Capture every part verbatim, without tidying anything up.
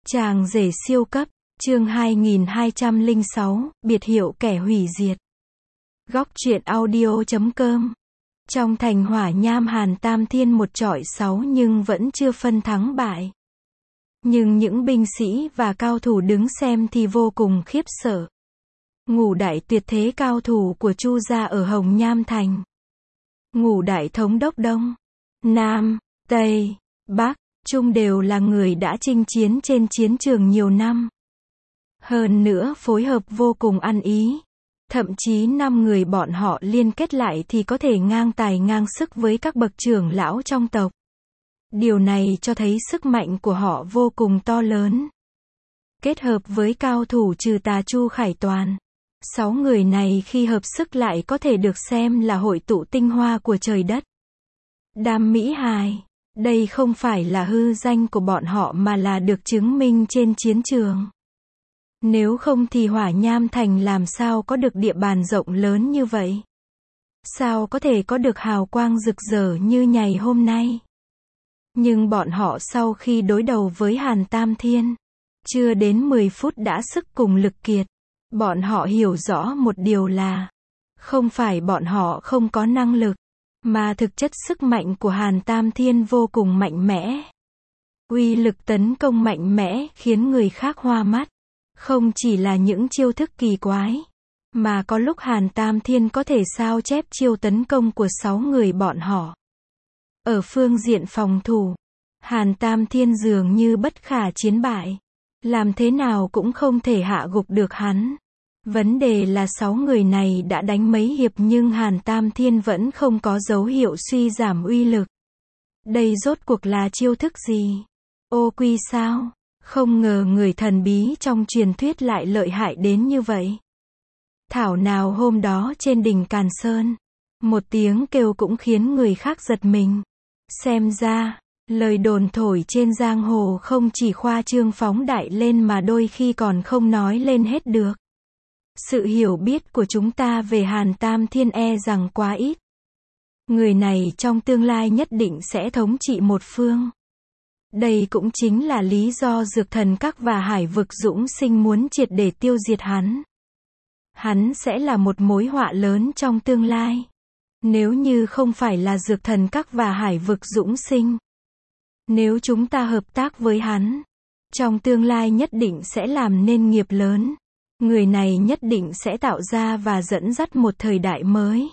Chàng rể siêu cấp, chương hai nghìn hai trăm lẻ sáu, biệt hiệu kẻ hủy diệt. Góc truyện audio chấm com. Trong thành Hỏa Nham Hàn Tam Thiên một chọi sáu nhưng vẫn chưa phân thắng bại. Nhưng những binh sĩ và cao thủ đứng xem thì vô cùng khiếp sợ. Ngũ đại tuyệt thế cao thủ của Chu gia ở Hồng Nham Thành. Ngũ đại thống đốc Đông, Nam, Tây, Bắc, Trung đều là người đã chinh chiến trên chiến trường nhiều năm. Hơn nữa phối hợp vô cùng ăn ý. Thậm chí năm người bọn họ liên kết lại thì có thể ngang tài ngang sức với các bậc trưởng lão trong tộc. Điều này cho thấy sức mạnh của họ vô cùng to lớn. Kết hợp với cao thủ trừ tà Chu Khải Toàn, sáu người này khi hợp sức lại có thể được xem là hội tụ tinh hoa của trời đất. Đam mỹ hài, đây không phải là hư danh của bọn họ mà là được chứng minh trên chiến trường. Nếu không thì Hỏa Nham Thành làm sao có được địa bàn rộng lớn như vậy? Sao có thể có được hào quang rực rỡ như ngày hôm nay? Nhưng bọn họ sau khi đối đầu với Hàn Tam Thiên, chưa đến mười phút đã sức cùng lực kiệt. Bọn họ hiểu rõ một điều là, không phải bọn họ không có năng lực, mà thực chất sức mạnh của Hàn Tam Thiên vô cùng mạnh mẽ. Uy lực tấn công mạnh mẽ khiến người khác hoa mắt. Không chỉ là những chiêu thức kỳ quái, mà có lúc Hàn Tam Thiên có thể sao chép chiêu tấn công của sáu người bọn họ. Ở phương diện phòng thủ, Hàn Tam Thiên dường như bất khả chiến bại. Làm thế nào cũng không thể hạ gục được hắn. Vấn đề là sáu người này đã đánh mấy hiệp nhưng Hàn Tam Thiên vẫn không có dấu hiệu suy giảm uy lực. Đây rốt cuộc là chiêu thức gì? Ô quy sao? Không ngờ người thần bí trong truyền thuyết lại lợi hại đến như vậy. Thảo nào hôm đó trên đỉnh Càn Sơn, một tiếng kêu cũng khiến người khác giật mình. Xem ra, lời đồn thổi trên giang hồ không chỉ khoa trương phóng đại lên mà đôi khi còn không nói lên hết được. Sự hiểu biết của chúng ta về Hàn Tam Thiên e rằng quá ít. Người này trong tương lai nhất định sẽ thống trị một phương. Đây cũng chính là lý do Dược Thần Các và Hải Vực Dũng Sinh muốn triệt để tiêu diệt hắn. Hắn sẽ là một mối họa lớn trong tương lai. Nếu như không phải là Dược Thần Các và Hải Vực Dũng Sinh. Nếu chúng ta hợp tác với hắn, trong tương lai nhất định sẽ làm nên nghiệp lớn. Người này nhất định sẽ tạo ra và dẫn dắt một thời đại mới.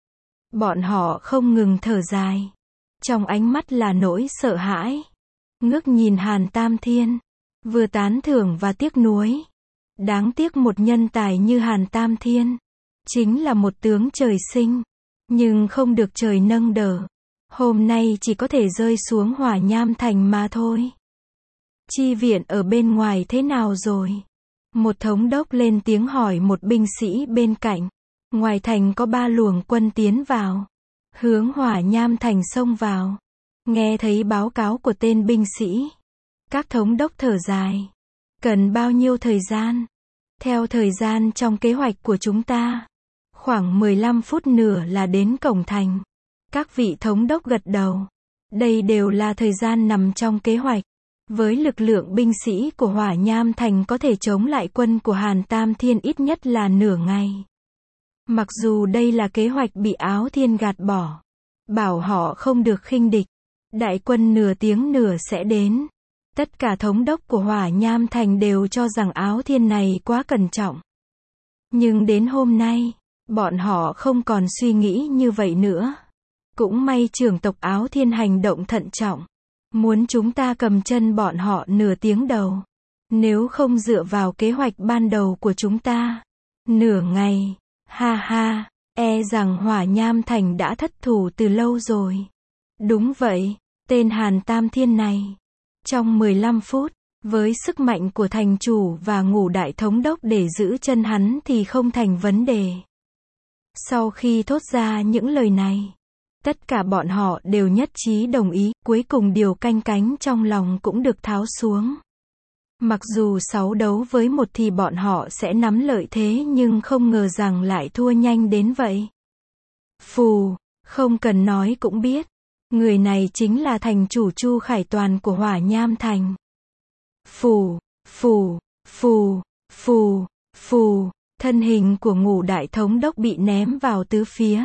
Bọn họ không ngừng thở dài. Trong ánh mắt là nỗi sợ hãi. Ngước nhìn Hàn Tam Thiên, vừa tán thưởng và tiếc nuối. Đáng tiếc một nhân tài như Hàn Tam Thiên, chính là một tướng trời sinh, nhưng không được trời nâng đỡ. Hôm nay chỉ có thể rơi xuống Hỏa Nham Thành mà thôi. Chi viện ở bên ngoài thế nào rồi? Một thống đốc lên tiếng hỏi một binh sĩ bên cạnh. Ngoài thành có ba luồng quân tiến vào, hướng Hỏa Nham Thành xông vào. Nghe thấy báo cáo của tên binh sĩ, các thống đốc thở dài. Cần bao nhiêu thời gian? Theo thời gian trong kế hoạch của chúng ta, khoảng mười lăm phút nữa là đến cổng thành. Các vị thống đốc gật đầu. Đây đều là thời gian nằm trong kế hoạch. Với lực lượng binh sĩ của Hỏa Nham Thành có thể chống lại quân của Hàn Tam Thiên ít nhất là nửa ngày. Mặc dù đây là kế hoạch bị Áo Thiên gạt bỏ, bảo họ không được khinh địch. Đại quân nửa tiếng nữa sẽ đến. Tất cả thống đốc của Hỏa Nham Thành đều cho rằng Áo Thiên này quá cẩn trọng. Nhưng đến hôm nay, bọn họ không còn suy nghĩ như vậy nữa. Cũng may trưởng tộc Áo Thiên hành động thận trọng. Muốn chúng ta cầm chân bọn họ nửa tiếng đầu. Nếu không dựa vào kế hoạch ban đầu của chúng ta, nửa ngày, ha ha, e rằng Hỏa Nham Thành đã thất thủ từ lâu rồi. Đúng vậy, tên Hàn Tam Thiên này, trong mười lăm phút, với sức mạnh của thành chủ và ngũ đại thống đốc để giữ chân hắn thì không thành vấn đề. Sau khi thốt ra những lời này, tất cả bọn họ đều nhất trí đồng ý, cuối cùng điều canh cánh trong lòng cũng được tháo xuống. Mặc dù sáu đấu với một thì bọn họ sẽ nắm lợi thế nhưng không ngờ rằng lại thua nhanh đến vậy. Phù, không cần nói cũng biết. Người này chính là thành chủ Chu Khải Toàn của Hỏa Nham Thành. Phù, phù, phù, phù, phù, thân hình của Ngũ Đại Thống Đốc bị ném vào tứ phía.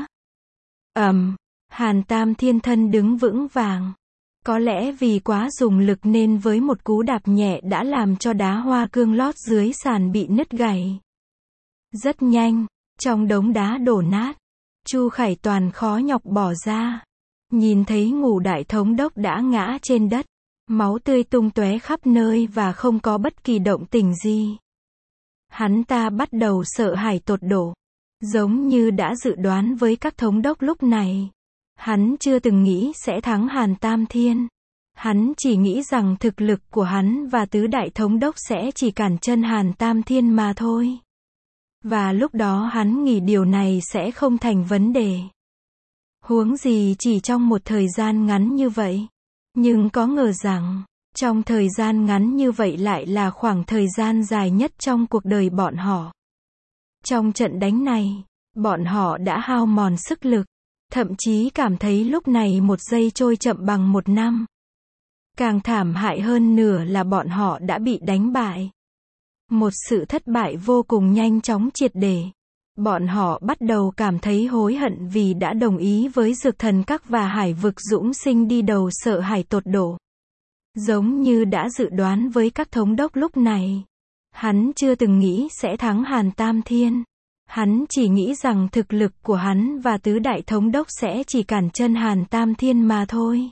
Ầm, Hàn Tam Thiên thân đứng vững vàng. Có lẽ vì quá dùng lực nên với một cú đạp nhẹ đã làm cho đá hoa cương lót dưới sàn bị nứt gãy. Rất nhanh, trong đống đá đổ nát, Chu Khải Toàn khó nhọc bỏ ra. Nhìn thấy Ngũ Đại Thống Đốc đã ngã trên đất, máu tươi tung tóe khắp nơi và không có bất kỳ động tĩnh gì. Hắn ta bắt đầu sợ hãi tột độ. Giống như đã dự đoán với các thống đốc lúc này. Hắn chưa từng nghĩ sẽ thắng Hàn Tam Thiên. Hắn chỉ nghĩ rằng thực lực của hắn và tứ đại thống đốc sẽ chỉ cản chân Hàn Tam Thiên mà thôi. Và lúc đó hắn nghĩ điều này sẽ không thành vấn đề. Huống gì chỉ trong một thời gian ngắn như vậy. Nhưng có ngờ rằng, trong thời gian ngắn như vậy lại là khoảng thời gian dài nhất trong cuộc đời bọn họ. Trong trận đánh này, bọn họ đã hao mòn sức lực, thậm chí cảm thấy lúc này một giây trôi chậm bằng một năm. Càng thảm hại hơn nửa là bọn họ đã bị đánh bại. Một sự thất bại vô cùng nhanh chóng triệt để. Bọn họ bắt đầu cảm thấy hối hận vì đã đồng ý với Dược Thần Các và Hải Vực Dũng Sinh đi đầu sợ hãi tột độ. Giống như đã dự đoán với các thống đốc lúc này. Hắn chưa từng nghĩ sẽ thắng Hàn Tam Thiên. Hắn chỉ nghĩ rằng thực lực của hắn và tứ đại thống đốc sẽ chỉ cản chân Hàn Tam Thiên mà thôi.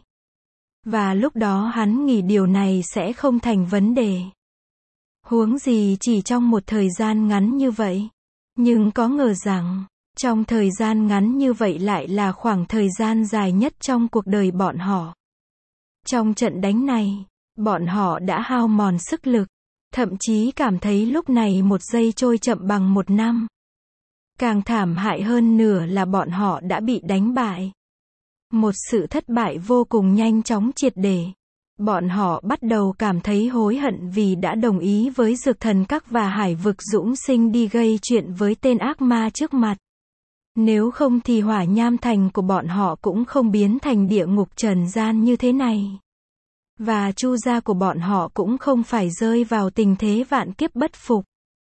Và lúc đó hắn nghĩ điều này sẽ không thành vấn đề. Huống gì chỉ trong một thời gian ngắn như vậy. Nhưng có ngờ rằng, trong thời gian ngắn như vậy lại là khoảng thời gian dài nhất trong cuộc đời bọn họ. Trong trận đánh này, bọn họ đã hao mòn sức lực, thậm chí cảm thấy lúc này một giây trôi chậm bằng một năm. Càng thảm hại hơn nửa là bọn họ đã bị đánh bại. Một sự thất bại vô cùng nhanh chóng triệt để. Bọn họ bắt đầu cảm thấy hối hận vì đã đồng ý với Dược Thần Các và Hải Vực Dũng Sinh đi gây chuyện với tên ác ma trước mặt. Nếu không thì Hỏa Nham Thành của bọn họ cũng không biến thành địa ngục trần gian như thế này. Và Chu gia của bọn họ cũng không phải rơi vào tình thế vạn kiếp bất phục.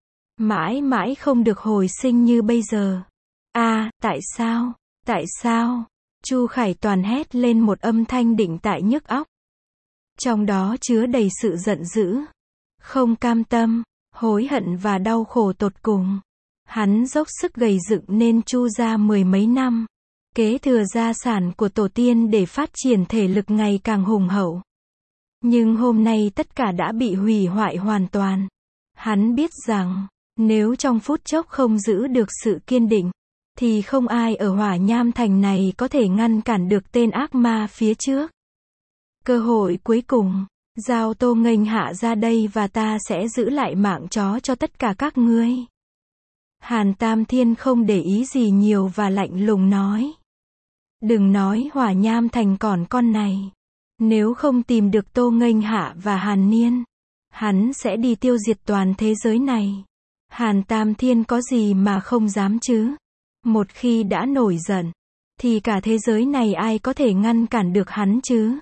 Mãi mãi không được hồi sinh như bây giờ. À, tại sao? Tại sao? Chu Khải Toàn hét lên một âm thanh định tại nhức óc. Trong đó chứa đầy sự giận dữ, không cam tâm, hối hận và đau khổ tột cùng. Hắn dốc sức gầy dựng nên Chu gia mười mấy năm, kế thừa gia sản của tổ tiên để phát triển thể lực ngày càng hùng hậu. Nhưng hôm nay tất cả đã bị hủy hoại hoàn toàn. Hắn biết rằng, nếu trong phút chốc không giữ được sự kiên định, thì không ai ở Hỏa Nham Thành này có thể ngăn cản được tên ác ma phía trước. Cơ hội cuối cùng, giao Tô Nghênh Hạ ra đây và ta sẽ giữ lại mạng chó cho tất cả các ngươi. Hàn Tam Thiên không để ý gì nhiều và lạnh lùng nói. Đừng nói Hỏa Nham Thành còn con này. Nếu không tìm được Tô Nghênh Hạ và Hàn Niên, hắn sẽ đi tiêu diệt toàn thế giới này. Hàn Tam Thiên có gì mà không dám chứ? Một khi đã nổi giận, thì cả thế giới này ai có thể ngăn cản được hắn chứ?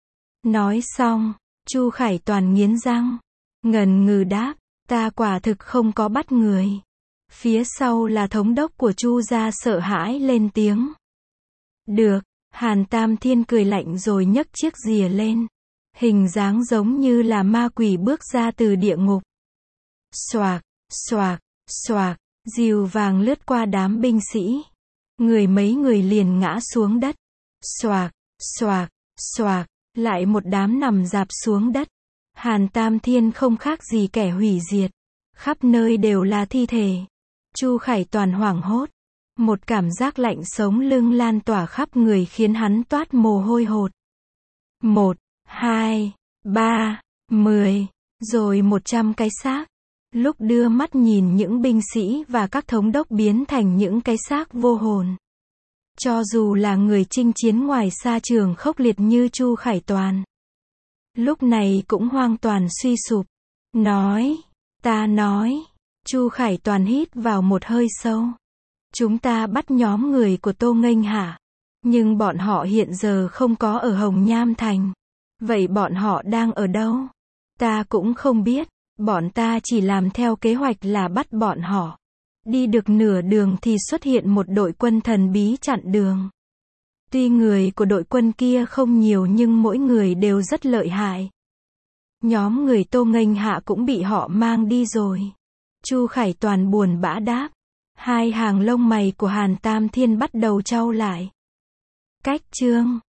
Nói xong, Chu Khải Toàn nghiến răng, ngần ngừ đáp, ta quả thực không có bắt người. Phía sau là thống đốc của Chu gia sợ hãi lên tiếng. Được, Hàn Tam Thiên cười lạnh rồi nhấc chiếc rìa lên. Hình dáng giống như là ma quỷ bước ra từ địa ngục. Xoạc, xoạc, xoạc, rìu vàng lướt qua đám binh sĩ. Người mấy người liền ngã xuống đất. Xoạc, xoạc, xoạc, lại một đám nằm rạp xuống đất. Hàn Tam Thiên không khác gì kẻ hủy diệt. Khắp nơi đều là thi thể. Chu Khải Toàn hoảng hốt. Một cảm giác lạnh sống lưng lan tỏa khắp người khiến hắn toát mồ hôi hột. Một, hai, ba, mười, rồi một trăm cái xác. Lúc đưa mắt nhìn những binh sĩ và các thống đốc biến thành những cái xác vô hồn. Cho dù là người chinh chiến ngoài xa trường khốc liệt như Chu Khải Toàn, lúc này cũng hoàn toàn suy sụp. Nói, ta nói, Chu Khải Toàn hít vào một hơi sâu. Chúng ta bắt nhóm người của Tô Nghênh Hạ, nhưng bọn họ hiện giờ không có ở Hồng Nham Thành. Vậy bọn họ đang ở đâu? Ta cũng không biết, bọn ta chỉ làm theo kế hoạch là bắt bọn họ. Đi được nửa đường thì xuất hiện một đội quân thần bí chặn đường. Tuy người của đội quân kia không nhiều nhưng mỗi người đều rất lợi hại. Nhóm người Tô Nghênh Hạ cũng bị họ mang đi rồi. Chu Khải Toàn buồn bã đáp. Hai hàng lông mày của Hàn Tam Thiên bắt đầu chau lại. Cách chương